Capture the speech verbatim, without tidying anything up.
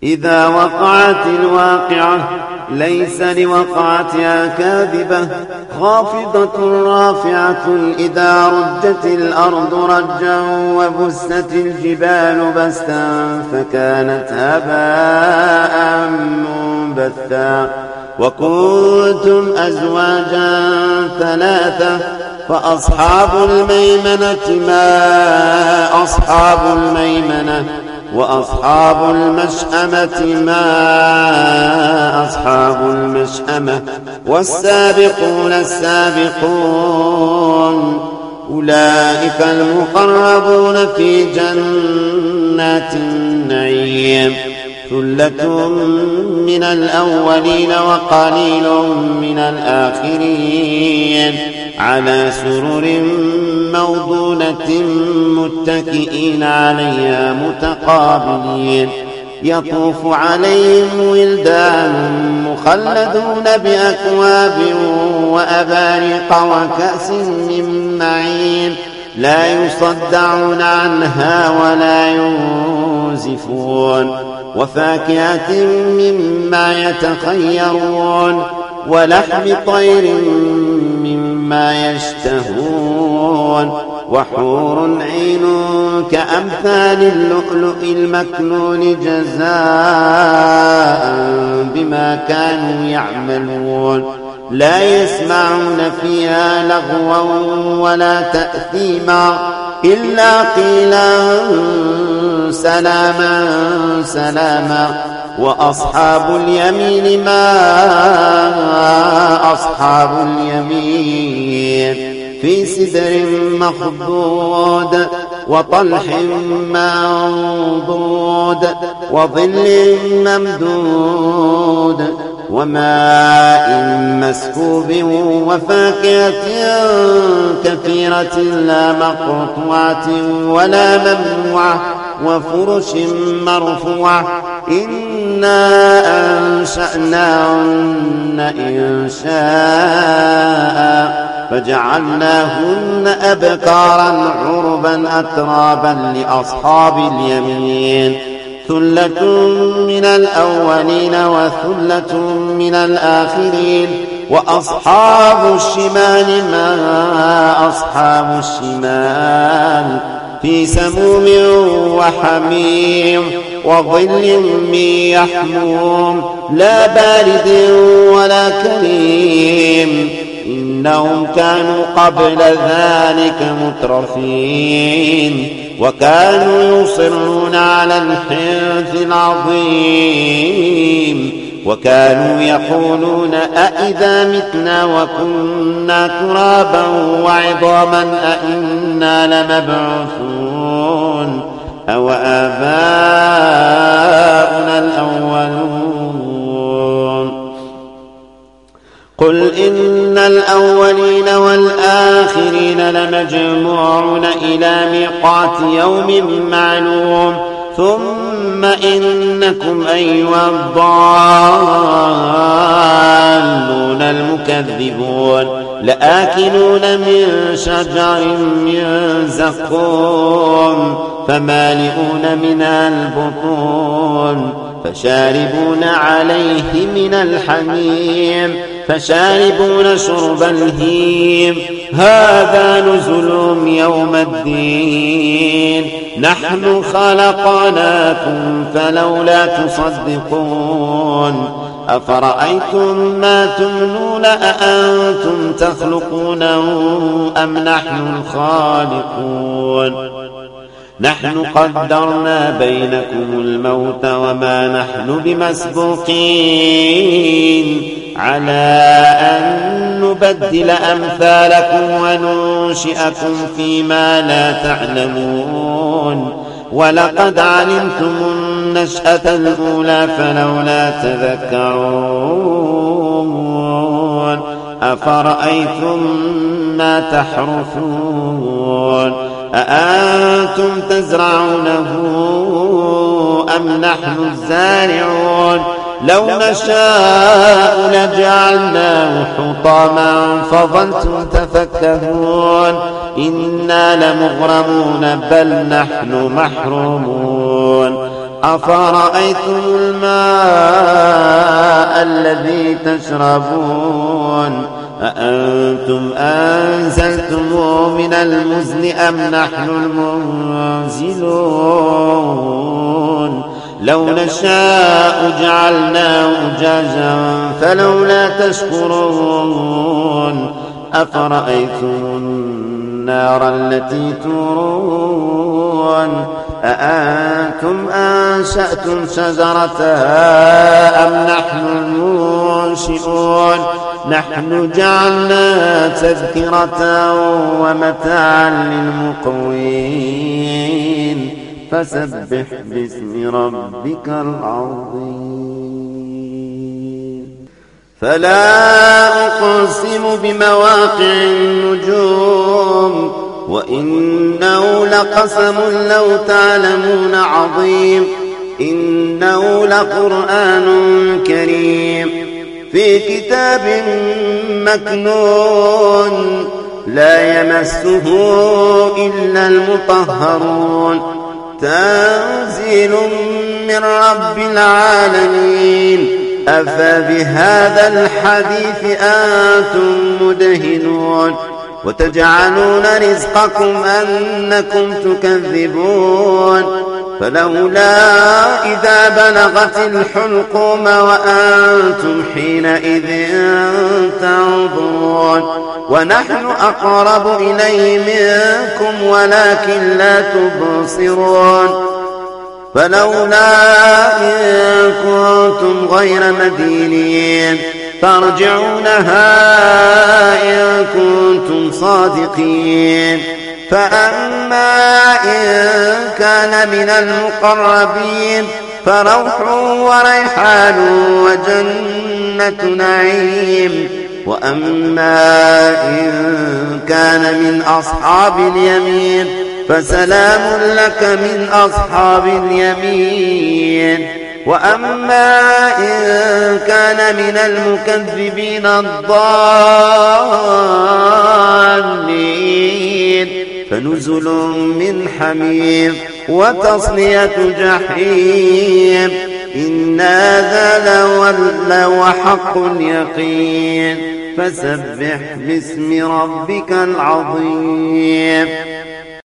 إذا وقعت الواقعة ليس لوقعتها كاذبة خافضة رافعة إذا رجت الأرض رجا وبست الجبال بستا فكانت هباء منبثا وكنتم أزواجا ثلاثة فأصحاب الميمنة ما أصحاب الميمنة وأصحاب المشأمة ما أصحاب المشأمة والسابقون السابقون أولئك المقربون في جنات النعيم ثلة من الأولين وقليل من الآخرين على سرر موضونة متكئين عليها متقابلين يطوف عليهم ولدان مخلدون بأكواب وأباريق وكأس من معين لا يصدعون عنها ولا ينزفون وفاكهة مما يتخيرون ولحم طير مما يشتهون وحور عين كأمثال اللؤلؤ المكنون جزاء بما كانوا يعملون لا يسمعون فيها لغوا ولا تأثيما إلا قيلا سلاما سلاما وأصحاب اليمين ما أصحاب اليمين في سدر مخضود وطلح منضود وظل ممدود وماء مسكوب وفاكهة كثيرة لا مقطوعة ولا ممنوعة وفرش مرفوعة إنا أنشأناهن إنشاء فجعلناهن أبكارا عربا أترابا لأصحاب اليمين ثلة من الأولين وثلة من الآخرين وأصحاب الشمال ما أصحاب الشمال في سموم وحميم وظل من يحموم لا بارد ولا كريم إنهم كانوا قبل ذلك مترفين وكانوا يصرون على الحنث العظيم وكانوا يقولون أئذا متنا وكنا ترابا وعظاما أئنا لمبعوثون أو آباؤنا الأولون قل إن الأولين والآخرين لمجموعون إلى ميقات يوم معلوم ثم إنكم أيها الضالون المكذبون لآكلون من شجر من زقوم فمالئون منها البطون فشاربون عليه من الحميم فشاربون شرب الهيم هذا نزلهم يوم الدين نحن خلقناكم فلولا تصدقون أفرأيتم ما تمنون أأنتم تخلقونه أم نحن الخالقون نحن قدرنا بينكم الموت وما نحن بمسبوقين على أن نبدل أمثالكم وننشئكم فيما لا تعلمون ولقد علمتم النشأة الأولى فلولا تذكرون أفرأيتم ما تحرثون أأنتم تزرعونه أم نحن الزارعون لو نشاء لجعلناه حطاما فظلتم تفكهون إنا لمغرمون بل نحن محرومون أفرأيتم الماء الذي تشربون أأنتم أنزلتموه من المزن أم نحن المنزلون لو نشاء جعلناه أجاجا فلولا تشكرون أفرأيتم النار التي تورون أأنتم أنشأتم شجرتها أم نحن المنشئون نحن جعلناها تذكرة ومتاعا للمقوين فسبح باسم ربك العظيم فلا أقسم بمواقع النجوم وإنه لقسم لو تعلمون عظيم إنه لقرآن كريم في كتاب مكنون لا يمسه إلا المطهرون تنزيل من رب العالمين أفبهذا الحديث أنتم مدهنون وتجعلون رزقكم أنكم تكذبون فلولا إذا بلغت الحلقوم وأنتم حينئذ تنظرون ونحن أقرب إليه منكم ولكن لا تبصرون فلولا إن كنتم غير مدينين ترجعونها إن كنتم صادقين فأما إن كان من المقربين فروح وريحان وجنة نعيم وأما إن كان من أصحاب اليمين فسلام لك من أصحاب اليمين وأما إن كان من المكذبين الضالين فنزل من حميم وتصلية جحيم إن هذا لهو حق اليقين فسبح باسم ربك العظيم